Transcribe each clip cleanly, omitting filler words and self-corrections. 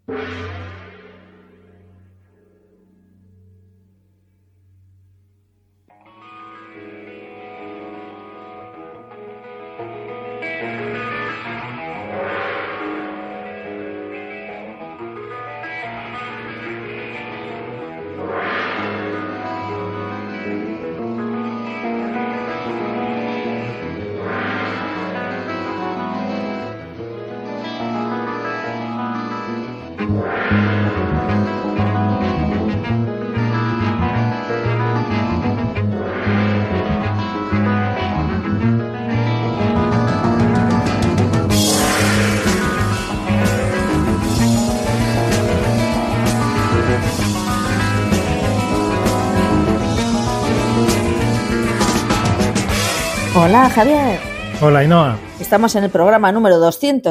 Hola, Javier. Hola, Ainhoa. Estamos en el programa número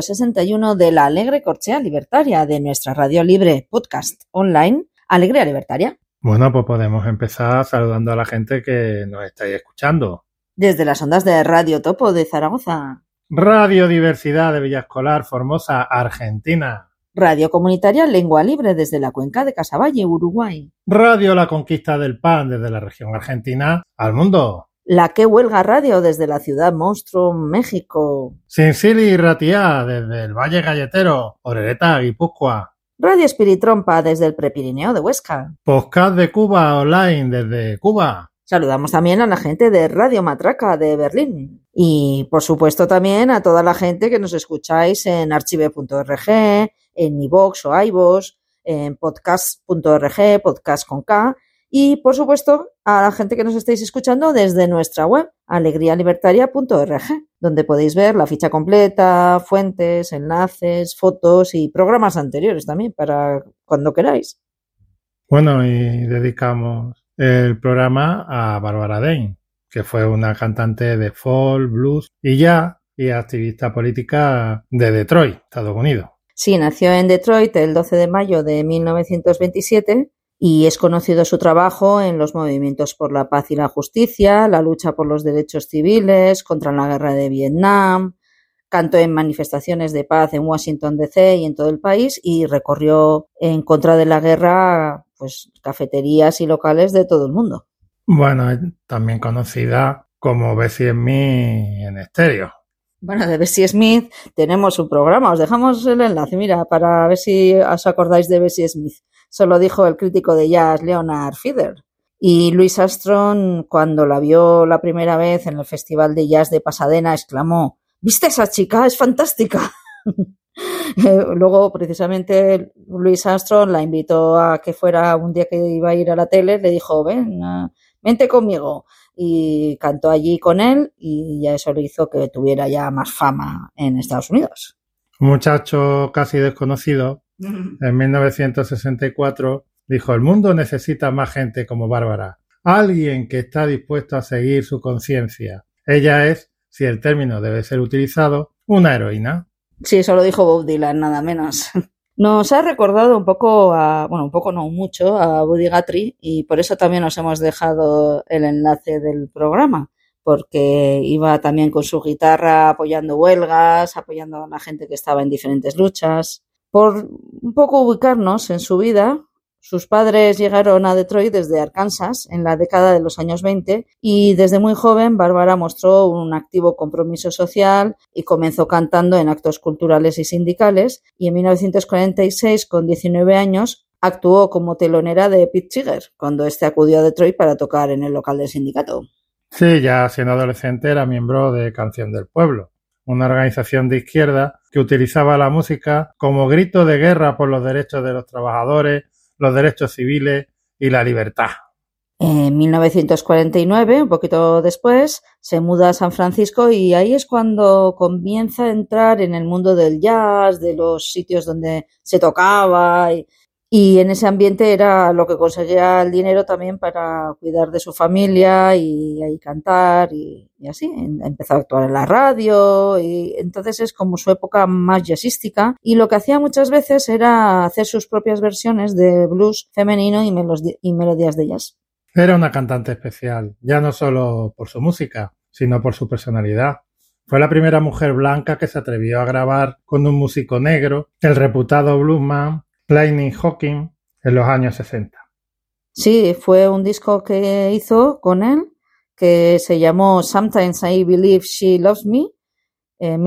261 de La Alegre Corchea Libertaria, de nuestra radio libre podcast online Alegría Libertaria. Bueno, pues podemos empezar saludando a la gente que nos estáis escuchando. Desde las ondas de Radio Topo de Zaragoza. Radio Diversidad de Villascolar, Formosa, Argentina. Radio Comunitaria Lengua Libre desde la cuenca de Casaballe, Uruguay. Radio La Conquista del Pan desde la región argentina al mundo. La Que Huelga Radio desde la ciudad monstruo, México. Sincili y Ratiá desde el Valle Galletero, Orereta, Guipúzcoa. Radio Espiritrompa desde el Prepirineo de Huesca. Podcast de Cuba online desde Cuba. Saludamos también a la gente de Radio Matraca de Berlín. Y, por supuesto, también a toda la gente que nos escucháis en archive.org, en iVoox o iVoox, en podcast.org, podcast con K. Y, por supuesto, a la gente que nos estáis escuchando desde nuestra web, alegrialibertaria.org, donde podéis ver la ficha completa, fuentes, enlaces, fotos y programas anteriores también, para cuando queráis. Bueno, y dedicamos el programa a Bárbara Dane, que fue una cantante de folk, blues y jazz y activista política de Detroit, Estados Unidos. Sí, nació en Detroit el 12 de mayo de 1927 y es conocido su trabajo en los movimientos por la paz y la justicia, la lucha por los derechos civiles, contra la guerra de Vietnam, cantó en manifestaciones de paz en Washington D.C. y en todo el país y recorrió en contra de la guerra pues cafeterías y locales de todo el mundo. Bueno, es también conocida como Bessie Smith en estéreo. Bueno, de Bessie Smith tenemos un programa, os dejamos el enlace, mira, para ver si os acordáis de Bessie Smith. Eso lo dijo el crítico de jazz Leonard Feather. Y Louis Armstrong, cuando la vio la primera vez en el Festival de Jazz de Pasadena, exclamó: ¿viste a esa chica? ¡Es fantástica! Luego, precisamente, Louis Armstrong la invitó a que fuera un día que iba a ir a la tele, le dijo: vente conmigo. Y cantó allí con él y ya eso le hizo que tuviera ya más fama en Estados Unidos. Un muchacho casi desconocido, en 1964, dijo: el mundo necesita más gente como Bárbara, alguien que está dispuesto a seguir su conciencia. Ella es, si el término debe ser utilizado, una heroína. Sí, eso lo dijo Bob Dylan, nada menos. Nos ha recordado un poco un poco no mucho, a Buddy Guthrie, y por eso también os hemos dejado el enlace del programa, porque iba también con su guitarra apoyando huelgas, apoyando a la gente que estaba en diferentes luchas. Por un poco ubicarnos en su vida, sus padres llegaron a Detroit desde Arkansas en la década de los años 20 y desde muy joven Bárbara mostró un activo compromiso social y comenzó cantando en actos culturales y sindicales y en 1946, con 19 años, actuó como telonera de Pete Seeger cuando éste acudió a Detroit para tocar en el local del sindicato. Sí, ya siendo adolescente era miembro de Canción del Pueblo, una organización de izquierda que utilizaba la música como grito de guerra por los derechos de los trabajadores, los derechos civiles y la libertad. En 1949, un poquito después, se muda a San Francisco y ahí es cuando comienza a entrar en el mundo del jazz, de los sitios donde se tocaba y en ese ambiente era lo que conseguía el dinero también para cuidar de su familia y cantar y así. Empezó a actuar en la radio y entonces es como su época más jazzística y lo que hacía muchas veces era hacer sus propias versiones de blues femenino y melodías de jazz. Era una cantante especial, ya no solo por su música, sino por su personalidad. Fue la primera mujer blanca que se atrevió a grabar con un músico negro, el reputado bluesman Lightning Hawking en los años 60. Sí, fue un disco que hizo con él que se llamó Sometimes I Believe She Loves Me en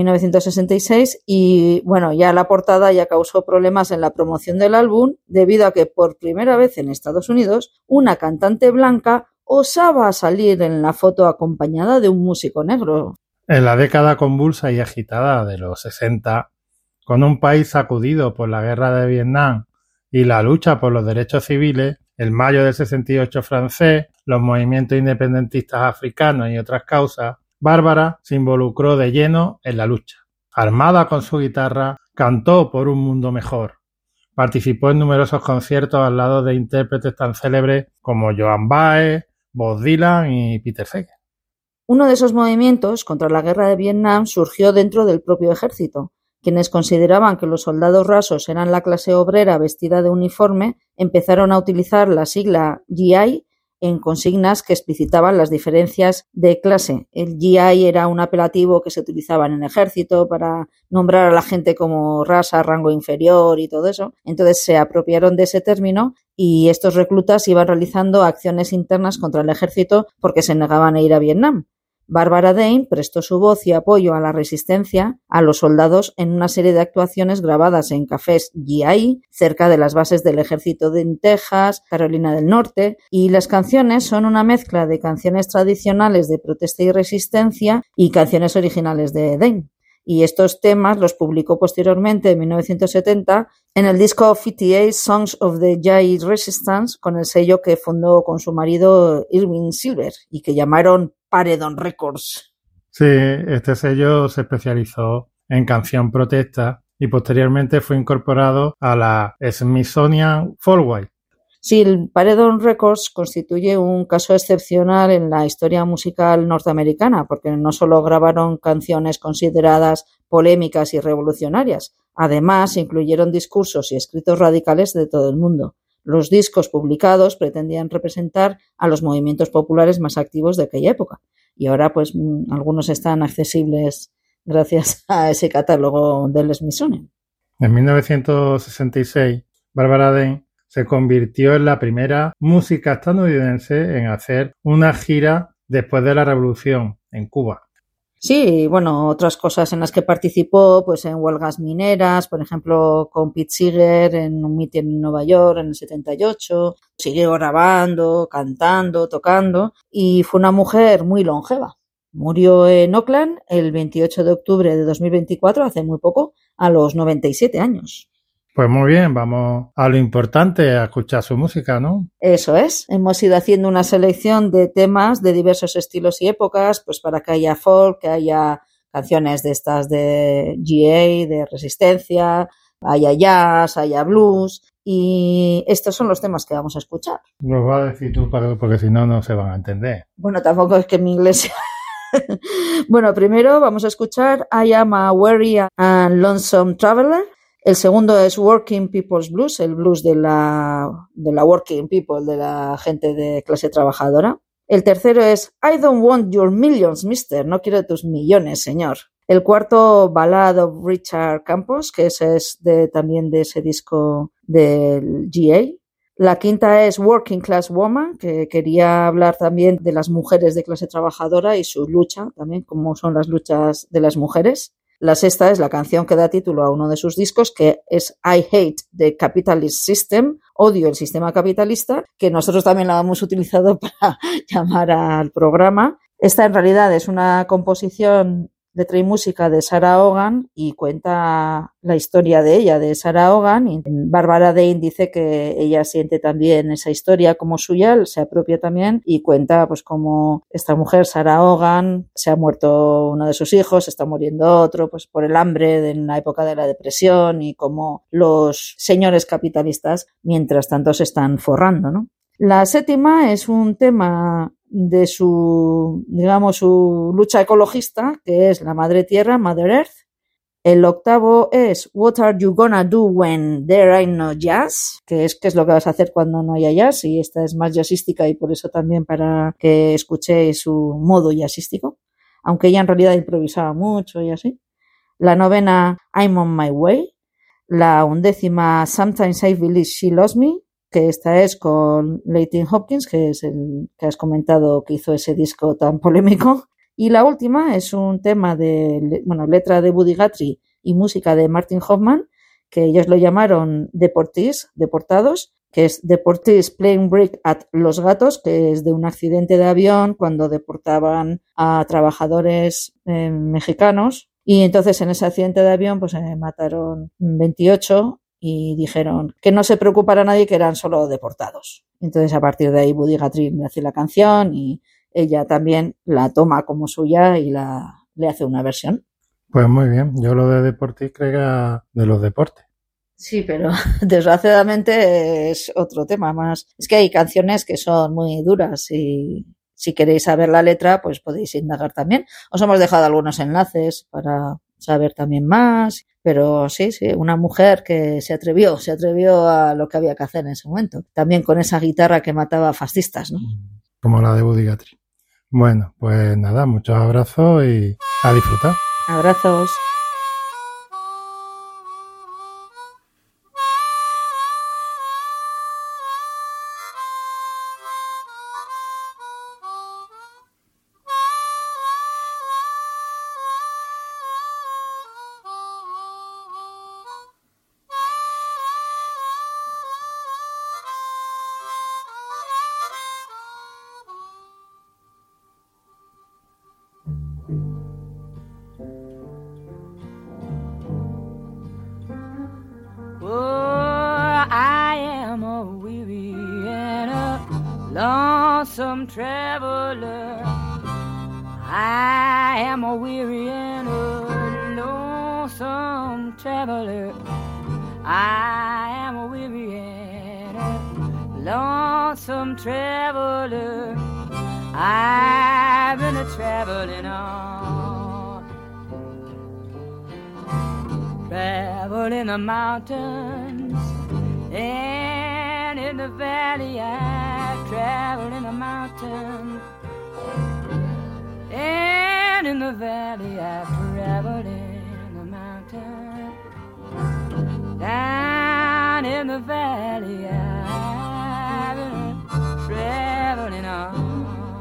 1966 y bueno, ya la portada ya causó problemas en la promoción del álbum debido a que por primera vez en Estados Unidos una cantante blanca osaba salir en la foto acompañada de un músico negro. En la década convulsa y agitada de los 60, con un país sacudido por la guerra de Vietnam y la lucha por los derechos civiles, el mayo del 68 francés, los movimientos independentistas africanos y otras causas, Bárbara se involucró de lleno en la lucha. Armada con su guitarra, cantó por un mundo mejor. Participó en numerosos conciertos al lado de intérpretes tan célebres como Joan Baez, Bob Dylan y Peter Seeger. Uno de esos movimientos contra la guerra de Vietnam surgió dentro del propio ejército. Quienes consideraban que los soldados rasos eran la clase obrera vestida de uniforme, empezaron a utilizar la sigla GI en consignas que explicitaban las diferencias de clase. El GI era un apelativo que se utilizaba en el ejército para nombrar a la gente como raza, rango inferior y todo eso. Entonces se apropiaron de ese término y estos reclutas iban realizando acciones internas contra el ejército porque se negaban a ir a Vietnam. Barbara Dane prestó su voz y apoyo a la resistencia a los soldados en una serie de actuaciones grabadas en cafés GI cerca de las bases del ejército en Texas, Carolina del Norte, y las canciones son una mezcla de canciones tradicionales de protesta y resistencia y canciones originales de Dane. Y estos temas los publicó posteriormente en 1970 en el disco 58 Songs of the GI Resistance con el sello que fundó con su marido Irving Silver y que llamaron Paredon Records. Sí, este sello se especializó en canción protesta y posteriormente fue incorporado a la Smithsonian Folkways. Sí, el Paredon Records constituye un caso excepcional en la historia musical norteamericana, porque no solo grabaron canciones consideradas polémicas y revolucionarias, además incluyeron discursos y escritos radicales de todo el mundo. Los discos publicados pretendían representar a los movimientos populares más activos de aquella época, y ahora pues algunos están accesibles gracias a ese catálogo del Smithsonian. En 1966, Barbara Dane se convirtió en la primera música estadounidense en hacer una gira después de la Revolución en Cuba. Sí, bueno, otras cosas en las que participó, pues en huelgas mineras, por ejemplo, con Pete Seeger en un mitin en Nueva York en el 78, siguió grabando, cantando, tocando, y fue una mujer muy longeva. Murió en Oakland el 28 de octubre de 2024, hace muy poco, a los 97 años. Pues muy bien, vamos a lo importante, a escuchar su música, ¿no? Eso es, hemos ido haciendo una selección de temas de diversos estilos y épocas, pues para que haya folk, que haya canciones de estas de GA, de resistencia, haya jazz, haya blues, y estos son los temas que vamos a escuchar. Los vas a decir tú porque si no, no se van a entender. Bueno, tampoco es que mi inglés sea... Bueno, primero vamos a escuchar I Am a Weary and Lonesome Traveler. El segundo es Working People's Blues, el blues de la working people, de la gente de clase trabajadora. El tercero es I Don't Want Your Millions, Mister, no quiero tus millones, señor. El cuarto, Ballad of Richard Campos, que ese es también de ese disco del GA. La quinta es Working Class Woman, que quería hablar también de las mujeres de clase trabajadora y su lucha, también cómo son las luchas de las mujeres. La sexta es la canción que da título a uno de sus discos, que es I Hate the Capitalist System, odio el sistema capitalista, que nosotros también la hemos utilizado para llamar al programa. Esta en realidad es una composición, letra y música de Sarah Vaughan y cuenta la historia de ella, de Sarah Vaughan. Y Barbara Dane dice que ella siente también esa historia como suya, se apropia también y cuenta pues cómo esta mujer, Sarah Vaughan, se ha muerto uno de sus hijos, se está muriendo otro, pues por el hambre en la época de la depresión y cómo los señores capitalistas mientras tanto se están forrando, ¿no? La séptima es un tema de su lucha ecologista, que es la Madre Tierra, Mother Earth. El octavo es What Are You Gonna Do When There Ain't No Jazz, que es qué es lo que vas a hacer cuando no haya jazz, y esta es más jazzística y por eso también para que escuchéis su modo jazzístico, aunque ella en realidad improvisaba mucho y así. La novena, I'm on My Way. La 11ª, Sometimes I Believe She Loves Me, que esta es con Leighton Hopkins, que es el que has comentado que hizo ese disco tan polémico. Y la última es un tema de, letra de Buddy Guthrie y música de Martin Hoffman, que ellos lo llamaron Deportados, que es Deportees Playing Break at Los Gatos, que es de un accidente de avión cuando deportaban a trabajadores mexicanos. Y entonces en ese accidente de avión pues mataron 28 y dijeron que no se preocupara nadie, que eran solo deportados. Entonces a partir de ahí Buddy Guthrie le hace la canción y ella también la toma como suya y le hace una versión. Pues muy bien, yo lo de Deportes creo que era de los deportes. Sí, pero desgraciadamente es otro tema más. Es que hay canciones que son muy duras y si queréis saber la letra, pues podéis indagar también. Os hemos dejado algunos enlaces para saber también más, pero sí, una mujer que se atrevió a lo que había que hacer en ese momento. También con esa guitarra que mataba fascistas, ¿no? Como la de Buddy Guthrie. Bueno, pues nada, muchos abrazos y a disfrutar. Abrazos. lonesome traveler. I am a weary and a lonesome traveler. I am a weary and a lonesome traveler. I've been a traveling on, traveling the mountains and in the valley. I've traveled in the mountains and in the valley. I've traveled in the mountains, down in the valley. I've been traveling on.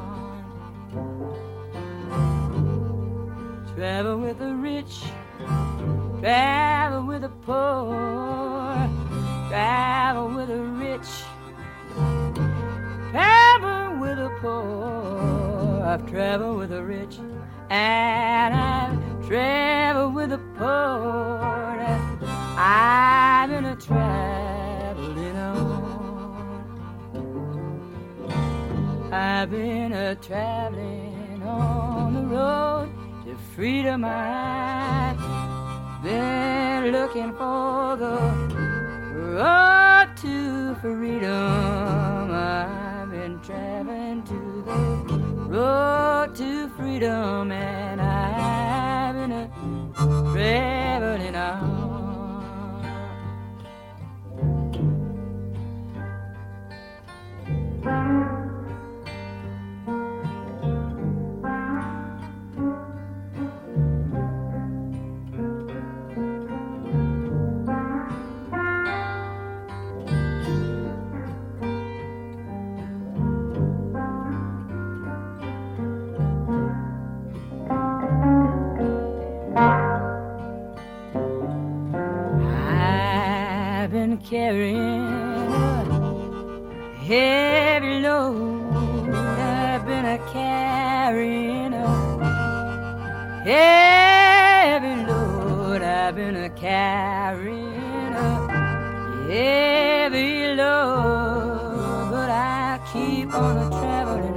Travel with the rich, travel with the poor, travel with the rich, travel with the poor. I've traveled with the rich and I've traveled with the poor. I've been a traveling on. I've been a traveling on the road to freedom. I've been looking for the road to freedom. I've been traveling to the road to freedom, and I've been traveling on. Carrying a heavy load. I've been a carrying a heavy load. I've been a carrying a heavy load, but I keep on traveling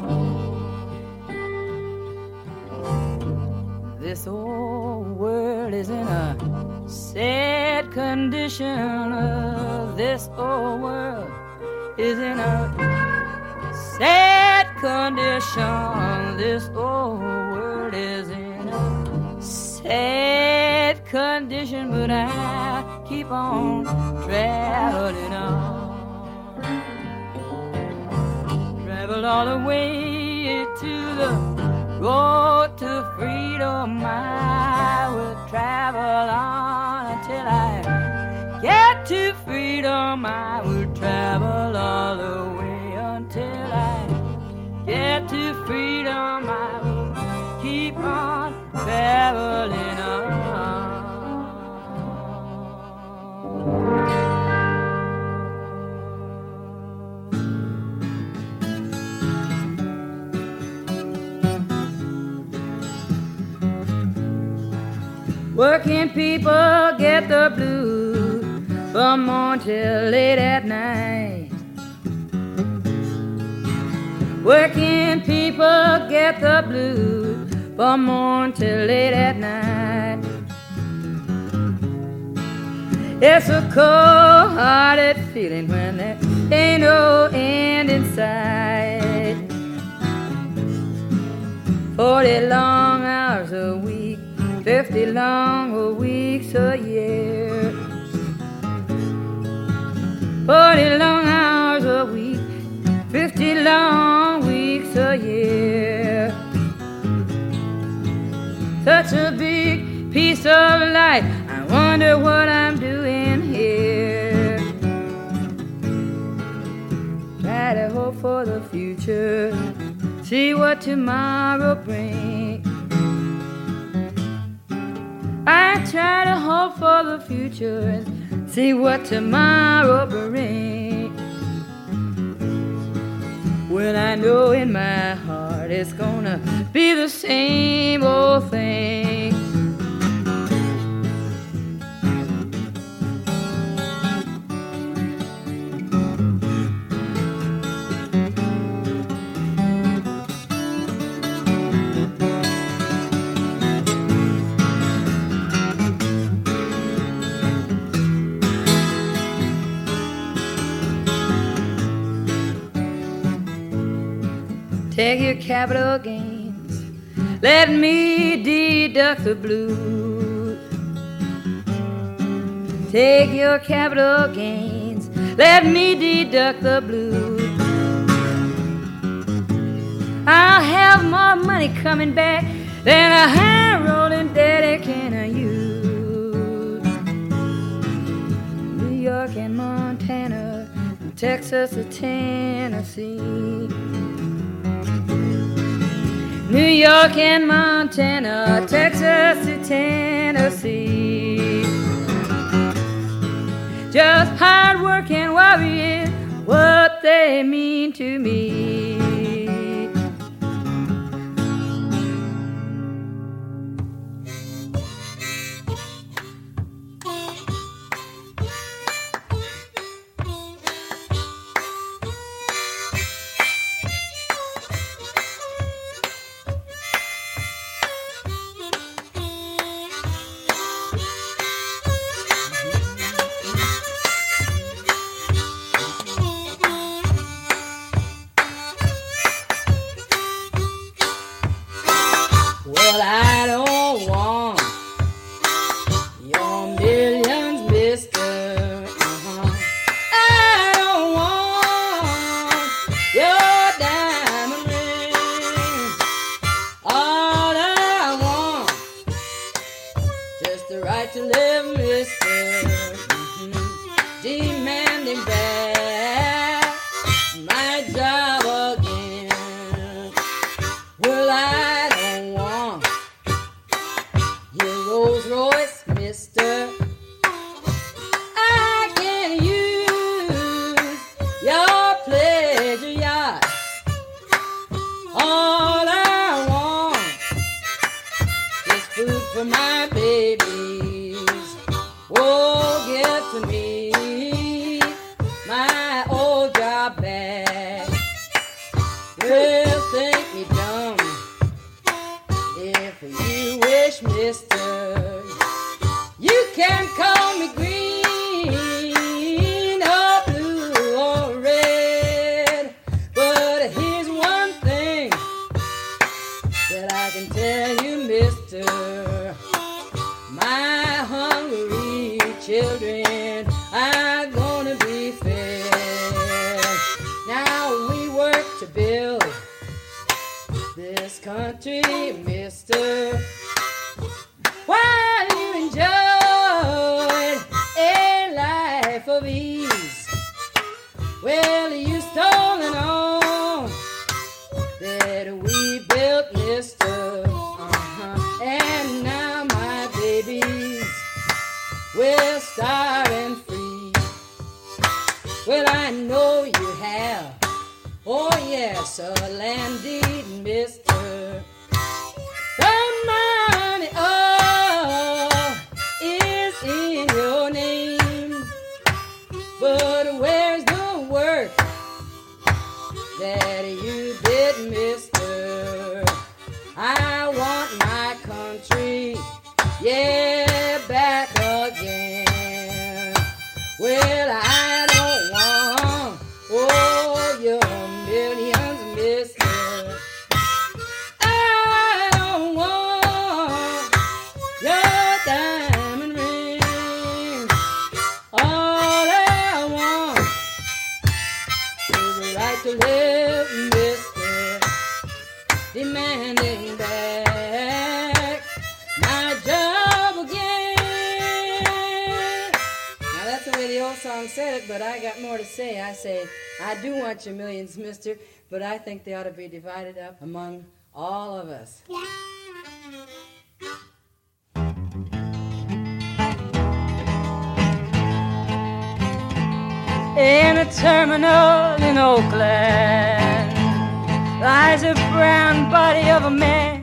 on. This old world is in a sad condition. This old world is in a sad condition. This old world is in a sad condition, but I keep on traveling on. Travel all the way to the road to freedom. I will travel on until I freedom I will travel all the way until I get to freedom. I will keep on traveling on. Working people get the blues from morn till late at night. Working people get the blues from morn till late at night. It's a cold-hearted feeling when there ain't no end in sight. 40 long hours a week, 50 long weeks a year. 40 long hours a week, 50 long weeks a year. Such a big piece of life, I wonder what I'm doing here. Try to hope for the future, see what tomorrow brings. I try to hope for the future and see what tomorrow brings. Well, I know in my heart it's gonna be the same old thing. Take your capital gains, let me deduct the blues. Take your capital gains, let me deduct the blues. I'll have more money coming back than a high-rolling daddy can use. New York and Montana, Texas to Tennessee. New York and Montana, Texas to Tennessee. Just hard-working warriors, what they mean to me. Well, I don't want your millions, mister. I don't want your diamond ring. All I want, just the right to live, mister. Demanding back my job again. Well, I don't want your Rolls Royce, mister. I can use your pleasure yacht. All I want is food for my babies. Oh, give to me my old job back. Well, think me dumb if you wish, mister. You can call me green or blue or red, but here's one thing that I can tell you, mister. My hungry children are gonna be fed. Now we work to build this country, mister, while you enjoy a life of ease. star and free. Well, I know you have. Oh, yes, a landed mister. The money, oh, is in your name. But where's the work that you did, mister? I want my country, yeah, back again. Well, I don't want, oh, your millions, mister. I don't want your diamond ring. All I want is the right to live, mister. Demanding back my job again. Now that's the way the old song said it, but I got more to say. I say, I do want your millions, mister, but I think they ought to be divided up among all of us. In a terminal in Oakland lies a brown body of a man,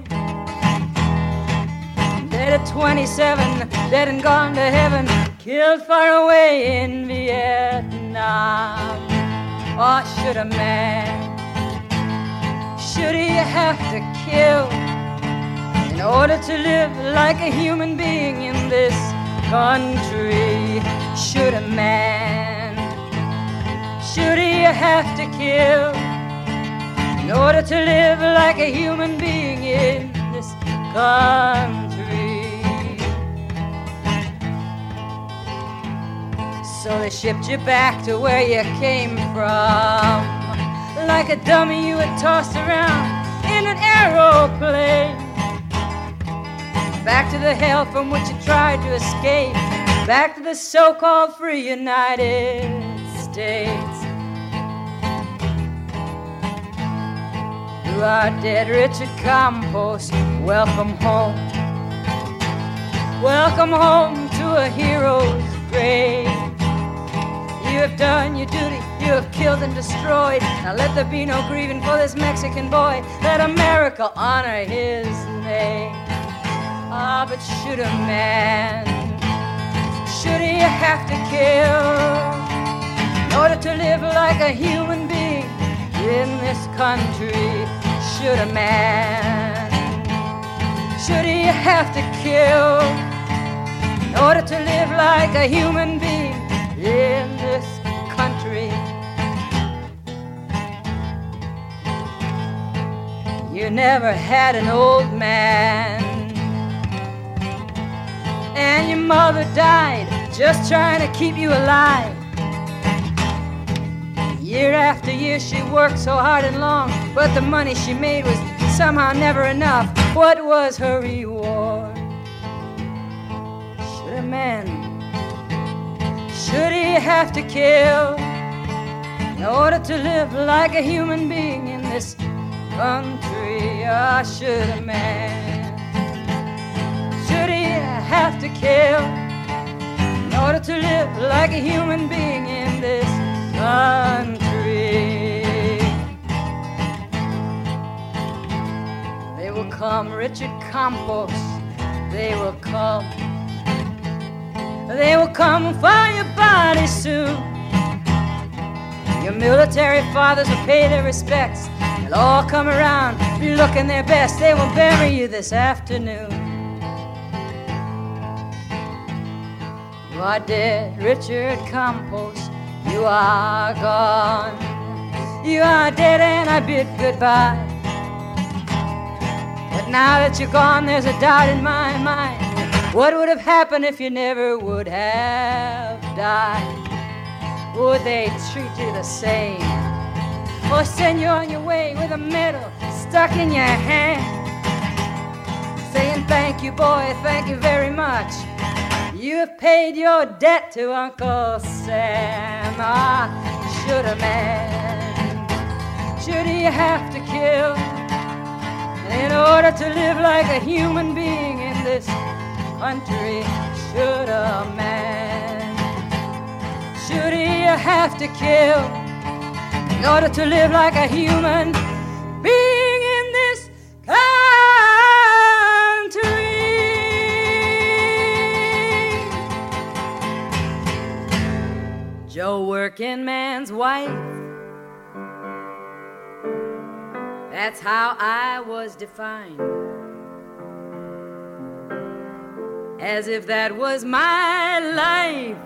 dead at 27, dead and gone to heaven, killed far away in Vietnam. Or should a man, should he have to kill in order to live like a human being in this country? Should a man, should he have to kill in order to live like a human being in this country? So they shipped you back to where you came from, like a dummy you had tossed around in an aeroplane. Back to the hell from which you tried to escape, back to the so-called free United States. You are dead, Richard Campos. Welcome home. Welcome home to a hero's grave. You have done your duty, you have killed and destroyed. Now let there be no grieving for this Mexican boy. Let America honor his name. Ah, but should a man, should he have to kill in order to live like a human being in this country? Should a man, should he have to kill in order to live like a human being in this country? You never had an old man, and your mother died just trying to keep you alive. Year after year she worked so hard and long, but the money she made was somehow never enough. What was her reward? Should a man, should he have to kill in order to live like a human being in this country? Ah, should a man, should he have to kill in order to live like a human being in this country? They will come, Richard Campos, they will come. They will come and find your body soon. Your military fathers will pay their respects. They'll all come around, be looking their best. They will bury you this afternoon. You are dead, Richard Campos. You are gone. You are dead and I bid goodbye. But now that you're gone, there's a doubt in my mind. What would have happened if you never would have died? Would they treat you the same? Or send you on your way with a medal stuck in your hand, saying thank you, boy, thank you very much. You have paid your debt to Uncle Sam. Ah, should a man, should he have to kill in order to live like a human being in this country? Should a man, have to kill in order to live like a human being in this country. Joe, working man's wife, that's how I was defined. As if that was my life,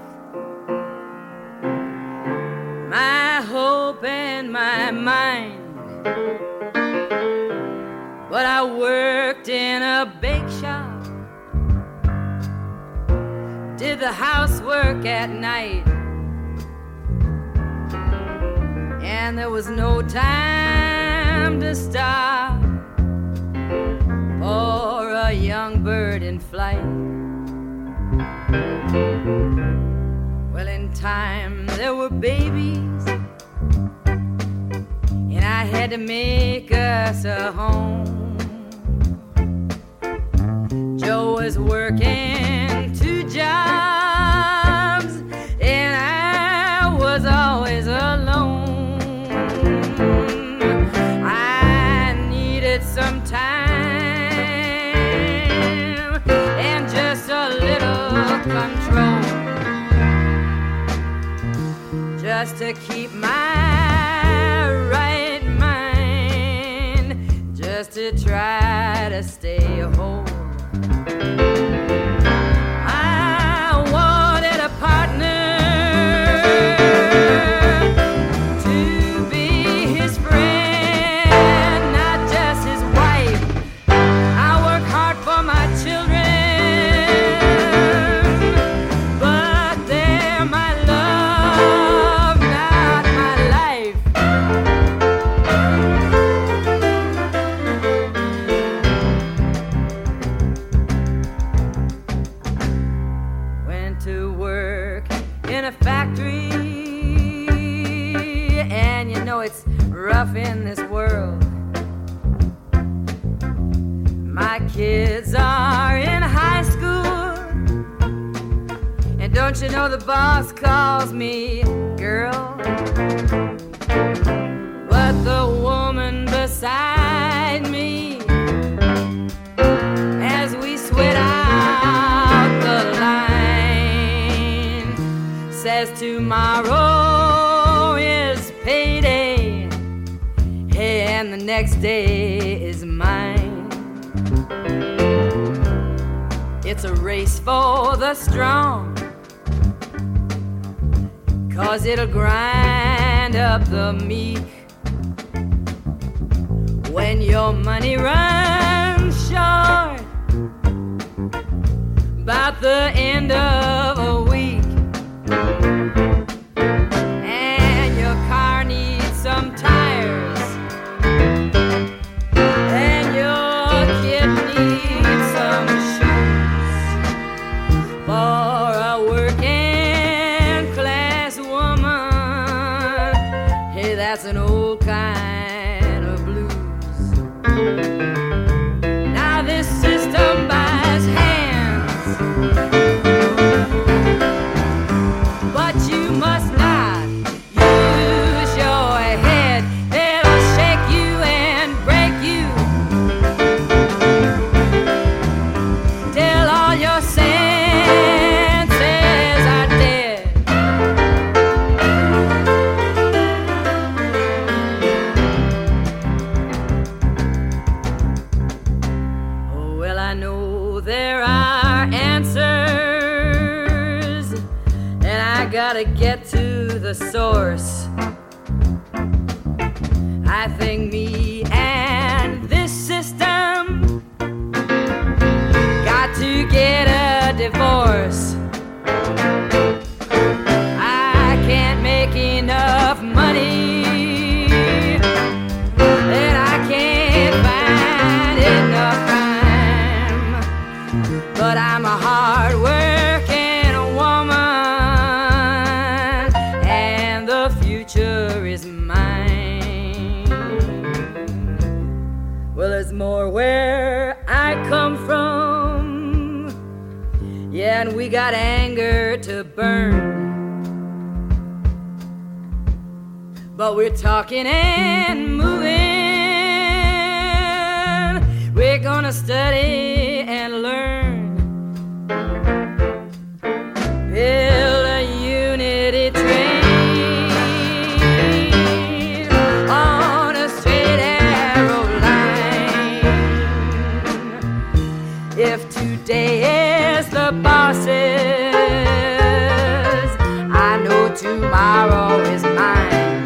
my hope and my mind. But I worked in a bake shop, did the housework at night, and there was no time to stop for a young bird in flight. Well, in time there were babies, and I had to make us a home. Joe was working 2 jobs, and I was always alone. I needed some time and just a little control, just to keep my right mind, just to try to stay whole. I wanted a partner to be his friend, not just his wife. I work hard for my children, but they're my love, not my life. Went to work in a factory, and you know it's rough in this world. My kids are in high school, and don't you know the boss calls me girl? But the woman beside me, as we sweat out the line, says tomorrow is payday, hey, and the next day is mine. It's a race for the strong, 'cause it'll grind up the meek. When your money runs short, about the end of a week, and your car needs some tires, and your kid needs some shoes, for a working class woman, hey, that's an old kind of blues. Now this system buys hands, but you must not use your head. It'll shake you and break you till all your senses are dead. Oh, well, I know there are answers, and I gotta get to the source. I think me and this system got to get a divorce. I can't make enough money, and I can't find enough time, but I'm a hard-working woman, and the future is mine. Well, there's more where I come from, yeah, and we got anger to burn. but we're talking and moving. We're gonna study and learn, build a unity train on a straight arrow line. If today is the boss's, I know tomorrow is mine.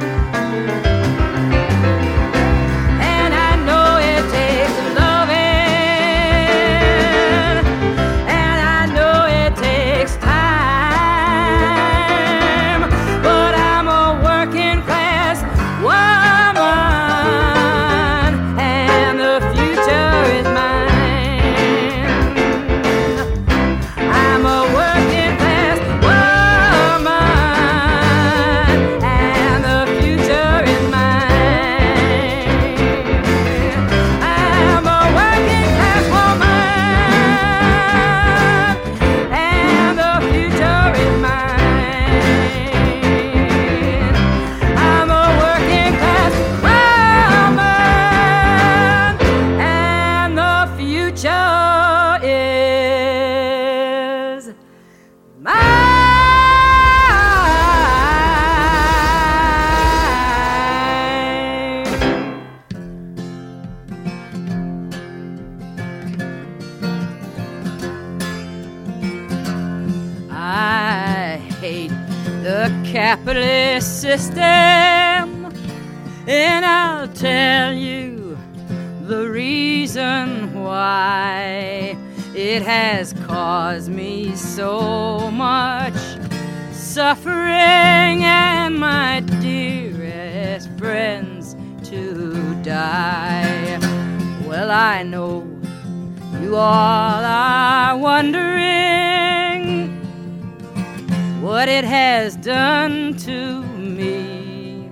Capitalist system, and I'll tell you the reason why it has caused me so much suffering and my dearest friends to die. Well, I know you all are wondering what it has done to me.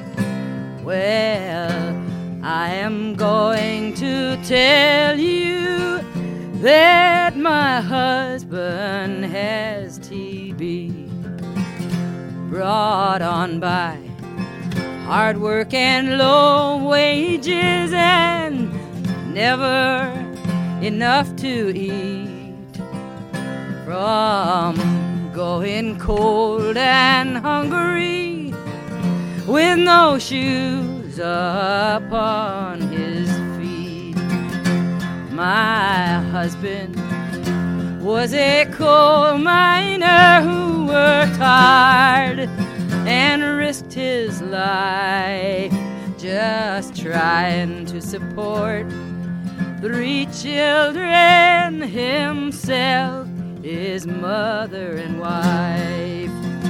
Well, I am going to tell you that my husband has TB, brought on by hard work and low wages, and never enough to eat, from going cold and hungry with no shoes upon his feet. My husband was a coal miner who worked hard and risked his life just trying to support 3 children, himself, his mother and wife.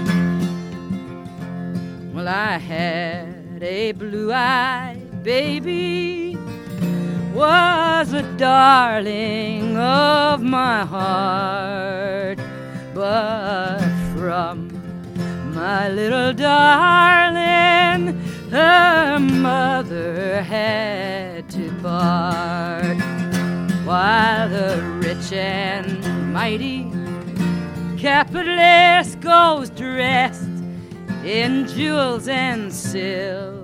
Well, I had a blue-eyed baby, was a darling of my heart, but from my little darling, her mother had to part, while the rich and mighty capitalist goes dressed in jewels and silk.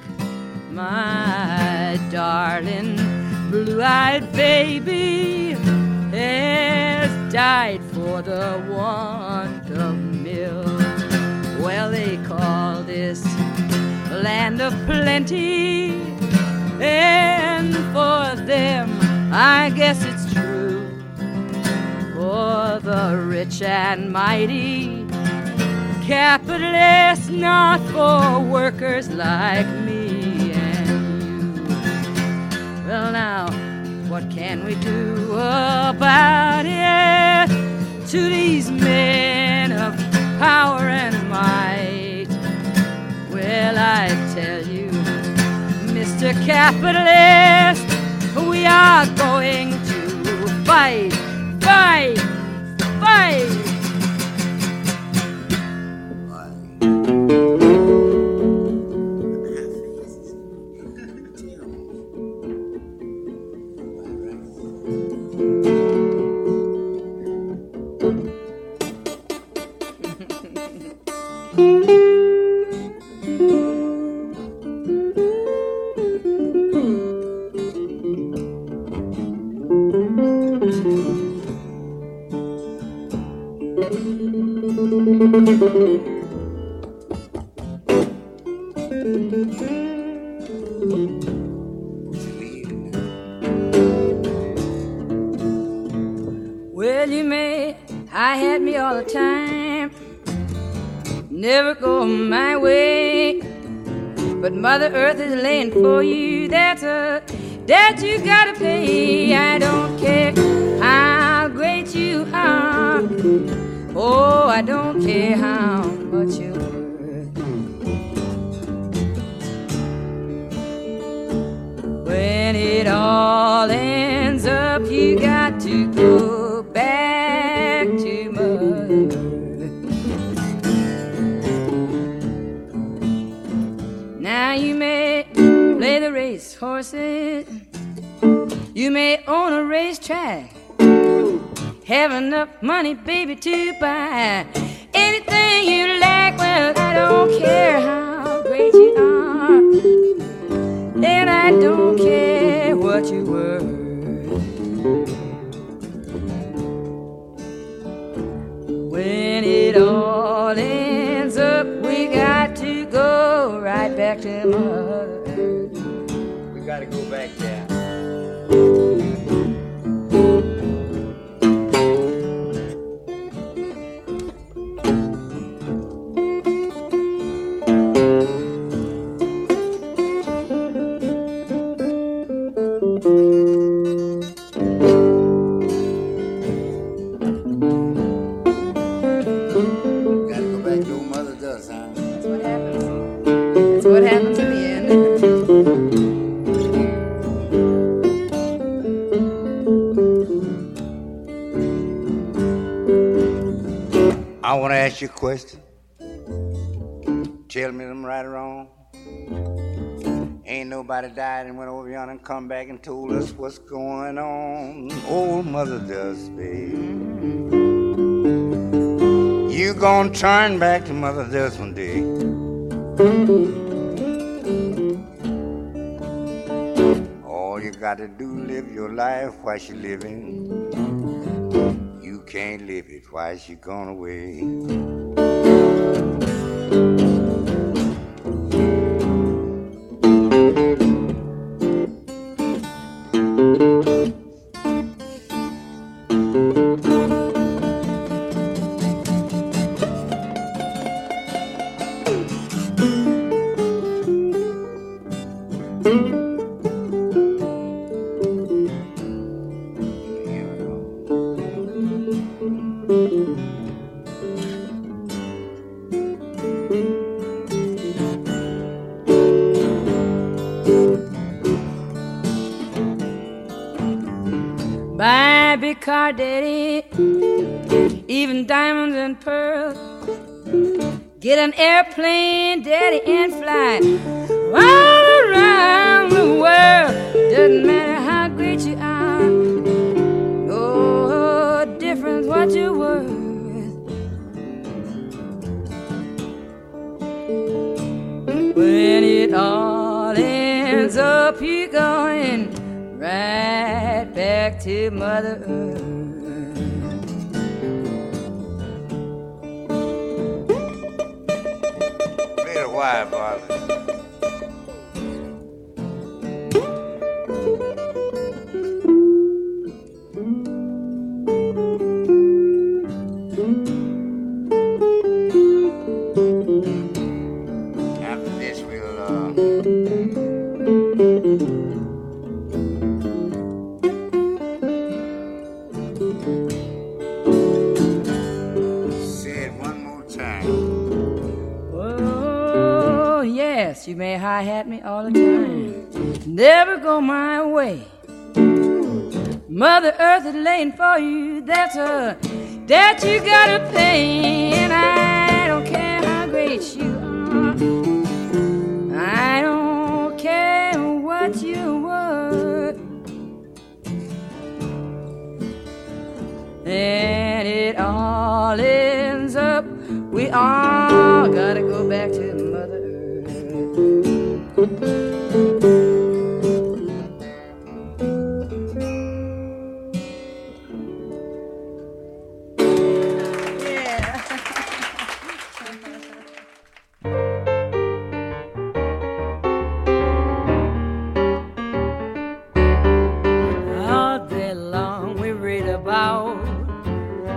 My darling blue-eyed baby has died for the want of milk. Well, they call this a land of plenty, and for them I guess it's true. For the rich and mighty capitalists, not for workers like me and you. Well, now, what can we do about it to these men of power and might? Well, I tell you, Mr. Capitalist, we are going to fight, fight, fight. Well, you may had me all the time, never go my way, but Mother Earth is laying for you. That's a debt you gotta pay. I don't care how great you are. Oh, I don't care how much you're worth. When it all ends up, you got to go back to Mother Earth. Now you may play the race horses, you may own a racetrack, have enough money, baby, to buy anything you like. Well, I don't care how great you are, and I don't care what you're worth. When it all ends up, we got to go right back to Mother Earth. We gotta go back there. What happens in the end? I want to ask you a question. Tell me them right or wrong. Ain't nobody died and went over yonder and come back and told us what's going on. Old Mother Dust, baby. You gonna turn back to Mother Dust one day. All you gotta do, live your life while she living. You can't live it while she gone away. Buy a big car, daddy, even diamonds and pearls. Get an airplane, daddy, and fly all around the world. Doesn't matter how great you are, no difference what you're worth. When it all ends up, you're going right back to Mother Earth. Play the wire, Bobby. After this, we'll say it one more time. Oh, yes, you may hi-hat me all the time, never go my way. Mother Earth is laying for you, that's a debt you gotta pay. And I don't care how great you are, I don't care what you're worth. And it all ends up, we all gotta go back to Mother Earth.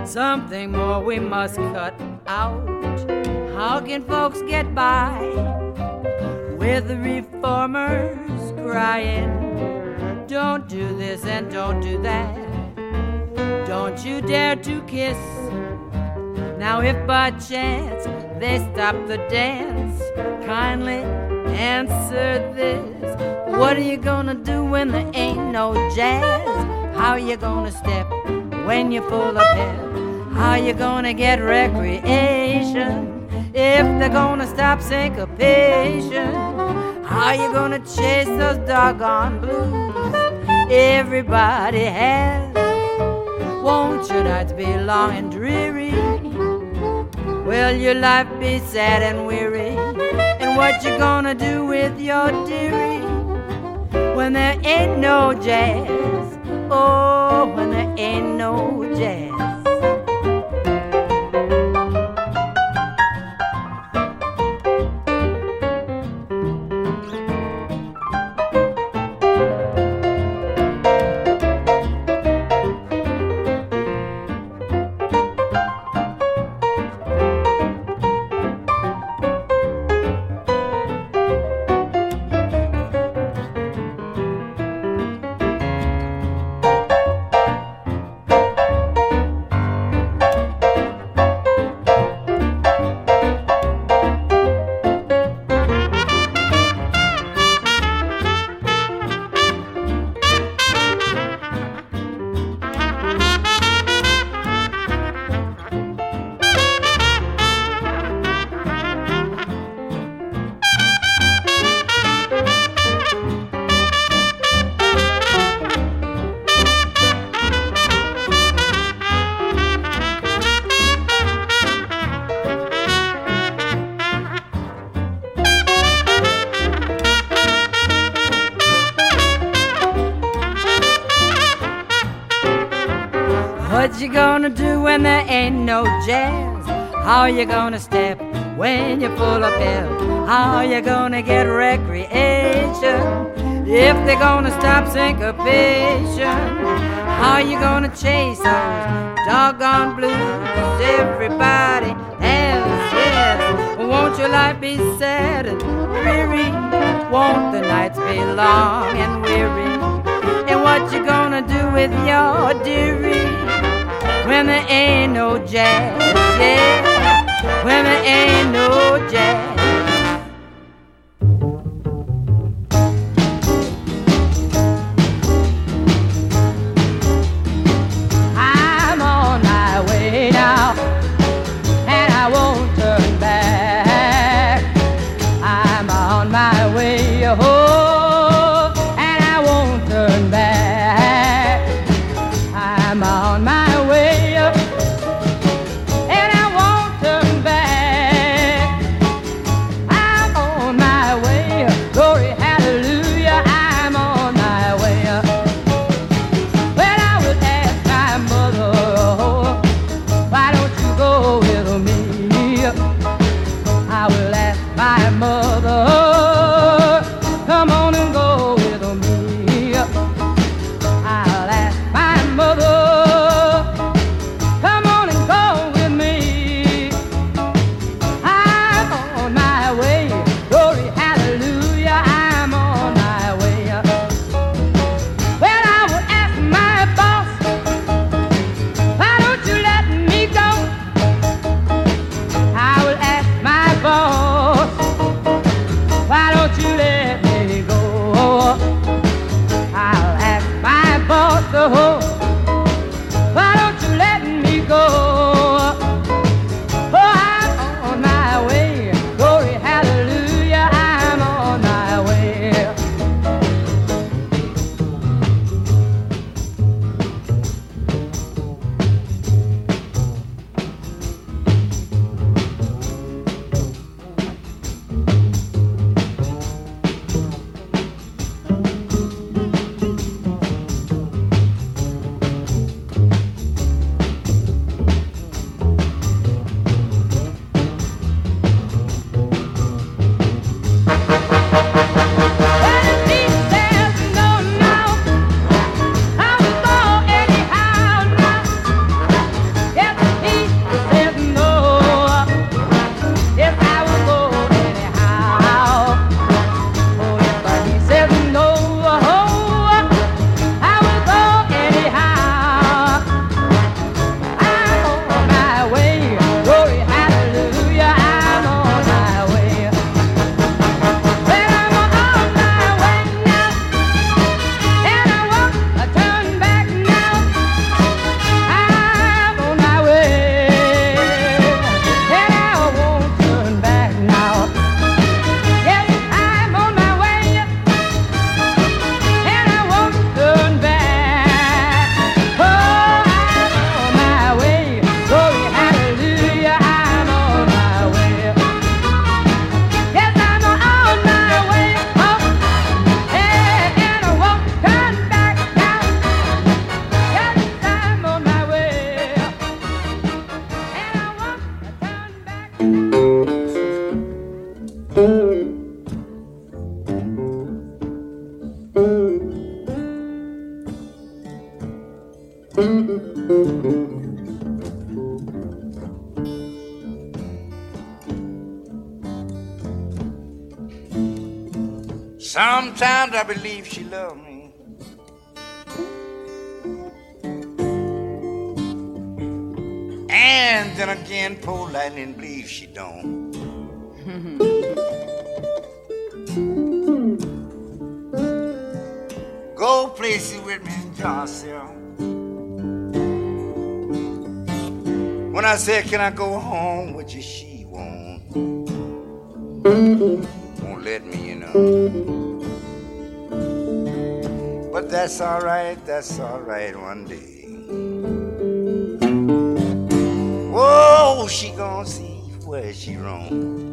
something more we must cut out. How can folks get by with the reformers crying, don't do this and don't do that, don't you dare to kiss. Now if by chance they stop the dance, kindly answer this. What are you gonna do when there ain't no jazz? How you gonna step when you're full of pep? How you gonna get recreation if they're gonna stop syncopation? How you gonna chase those doggone blues everybody has? Won't your nights be long and dreary? Will your life be sad and weary? And what you gonna do with your dearie when there ain't no jazz? Oh, when there ain't no jazz. What you gonna do when there ain't no jazz? How you gonna step when you're full of pep? How you gonna get recreation if they're gonna stop syncopation? How you gonna chase those doggone blues everybody else? Yes. Won't your life be sad and dreary? Won't the nights be long and weary? And what you gonna do with your dearie when there ain't no jazz? Yeah, when there ain't no jazz. I'm on my way now, and I won't turn back. I'm on my way home, and I won't turn back. I'm on my way up, and I won't turn back. Sometimes I believe she loved me. And then again, poor lightning believes she don't. Go places with me, Johnson. When I said, can I go home with you, she won't let me, you know. But that's all right one day. Whoa, she gonna see where she roam.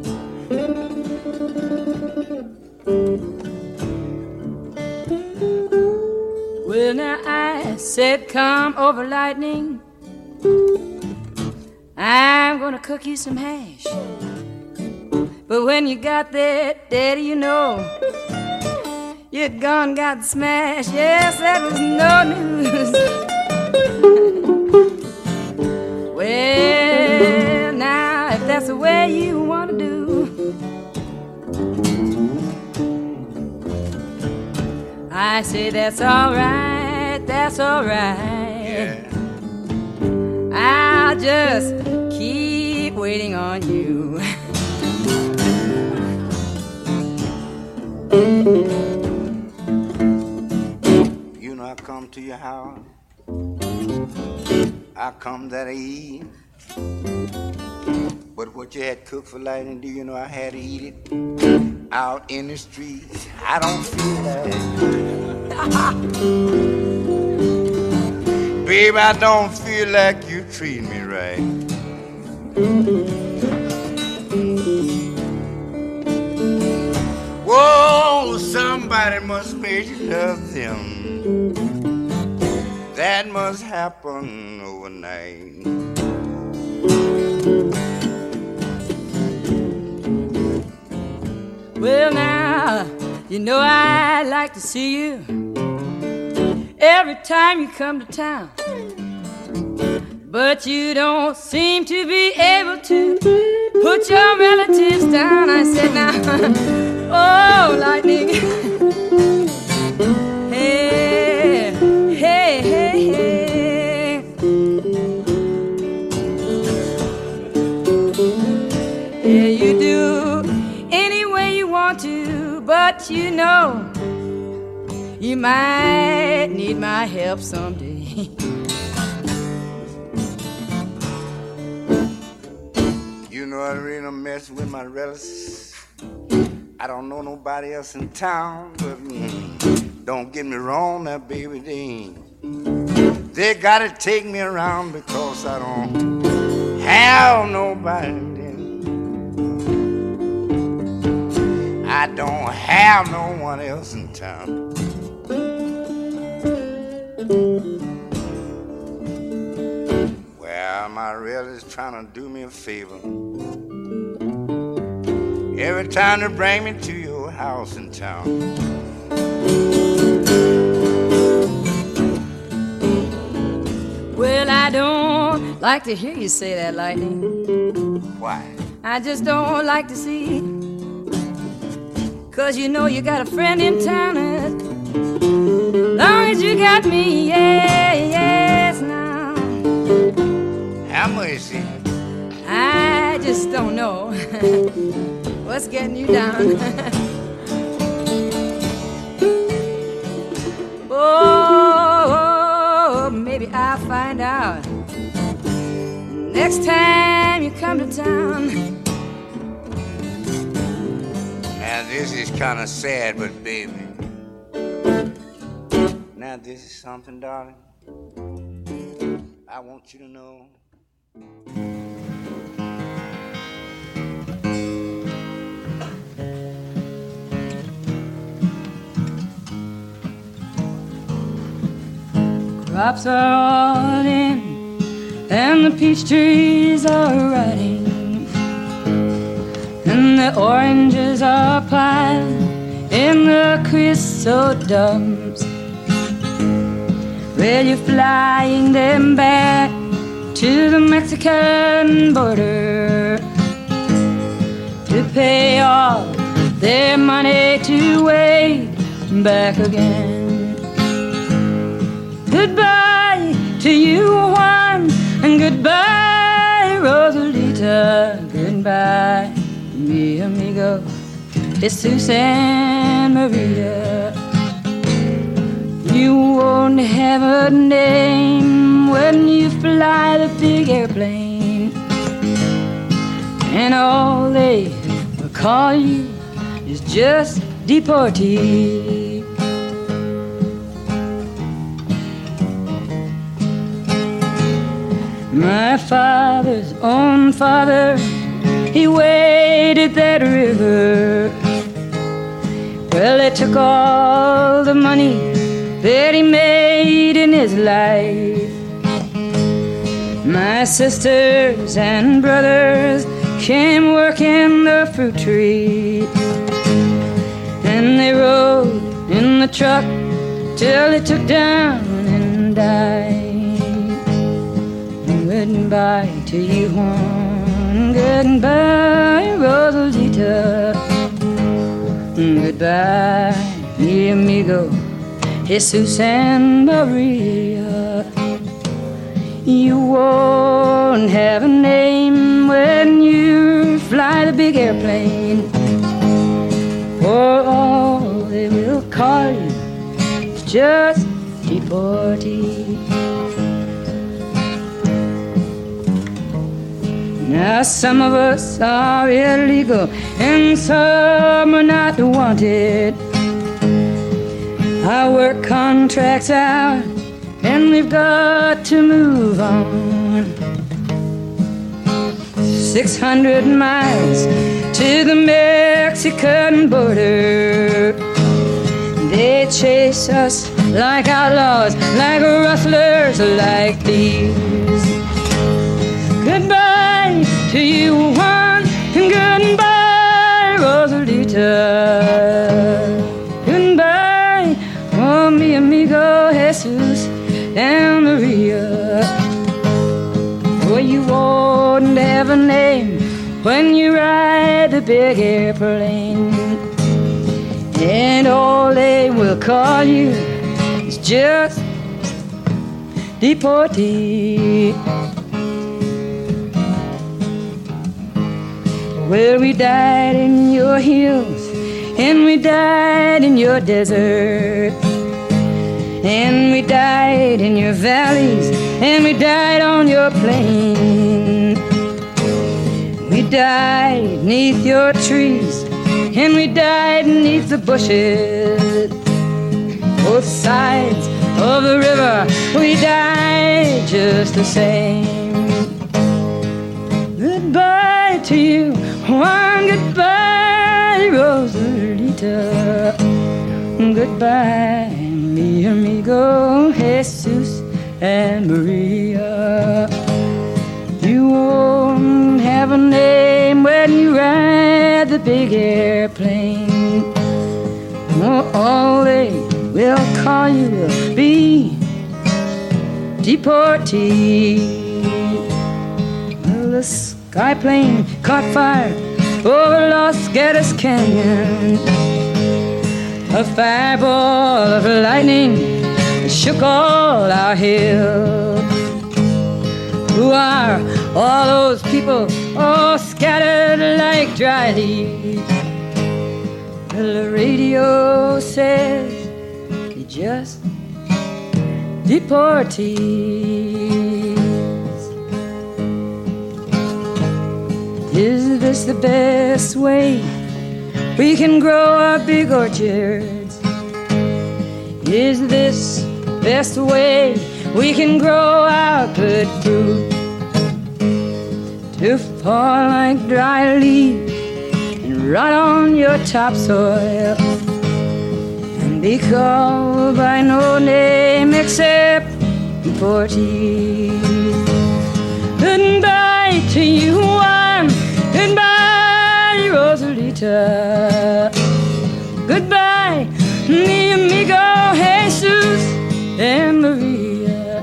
Well, now I said, come over, lightning. I'm gonna cook you some hash. But when you got there, Daddy, you know, you'd gone got smashed. Yes, that was no news. Well, now, if that's the way you want to do, I say that's all right, that's all right. Yeah. I'll just keep waiting on you. You know I come to your house, I come that I eat. But what you had cooked for lightning, do you know I had to eat it out in the streets? I don't feel like babe, I don't feel like you treat me right. Whoa, somebody must make you love them. That must happen overnight. Well, now, you know I like to see you every time you come to town. But you don't seem to be able to put your relatives down. I said, now, oh, lightning. Hey, hey, hey, hey. Yeah, you do any way you want to, but you know you might need my help someday. You know I really don't mess with my relatives. I don't know nobody else in town, but don't get me wrong now, baby, they gotta take me around because I don't have nobody. I don't have no one else in town. Well, my relatives trying to do me a favor. Every time they bring me to your house in town. Well, I don't like to hear you say that, Lightning. Why? I just don't like to see. 'Cause you know you got a friend in town. As long as you got me, yeah, yes, now. How much is it? I just don't know what's getting you down. Oh, maybe I'll find out next time you come to town. Now this is kind of sad, but baby, now this is something, darling, I want you to know. Crops are all in and the peach trees are rotting and the oranges are piled in the chrysotums. Well, you're flying them back to the Mexican border to pay all their money to wait back again. Goodbye to you, Juan, and goodbye, Rosalita. Goodbye, mi amigo, Jesus and Maria. You won't have a name when you fly the big airplane, and all they will call you is just deportee. My father's own father, he waded that river. Well, they took all the money that he made in his life. My sisters and brothers came working the fruit tree, and they rode in the truck till they took down and died. Goodbye to you, Juan. Goodbye, Rosalita. Goodbye, mi amigo, Jesus and Maria. You won't have a name when you fly the big airplane, for all they will call you is just deportee. Now some of us are illegal and some are not wanted. Our work contracts out and we've got to move on. 600 miles to the Mexican border. They chase us like outlaws, like rustlers, like thieves. Goodbye to you, Juan, and goodbye, Rosalita. Goodbye, oh, mi amigo, Jesus and Maria. Oh, you won't have a name when you ride the big airplane, and all they will call you is just deportee. Well, we died in your hills, and we died in your desert, and we died in your valleys, and we died on your plain. We died neath your trees, and we died neath the bushes. Both sides of the river, we died just the same. Goodbye to you, Juan, goodbye, Rosalita. Goodbye, mi amigo, Jesus and Maria. You won't have a name when you ride the big airplane. All they will call you will be deportee. Well, the skyplane caught fire over Los Gatos Canyon. A fireball of lightning shook all our hills. Who are all those people all scattered like dry leaves? Well, the radio says they just deportees. Is this the best way we can grow our big orchards? Is this the best way we can grow our good fruit? To fall like dry leaves and rot on your topsoil, and be called by no name except deportee. Goodbye to you, Juan. Goodbye, Rosalita. Goodbye, mi amigo, Jesus and Maria.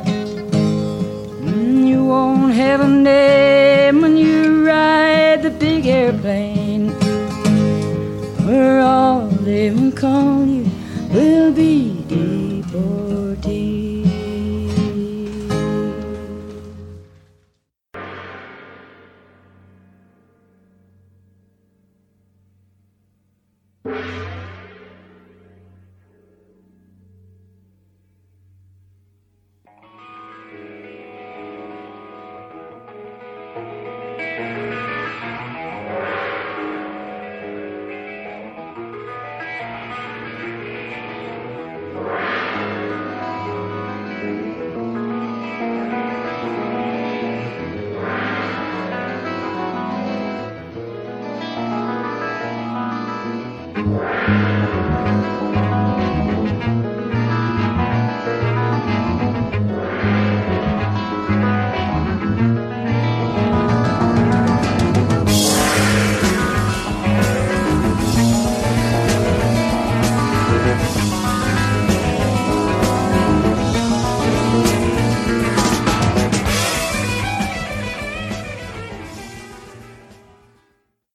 You won't have a name when you ride the big airplane. where all they will call you will be deportees.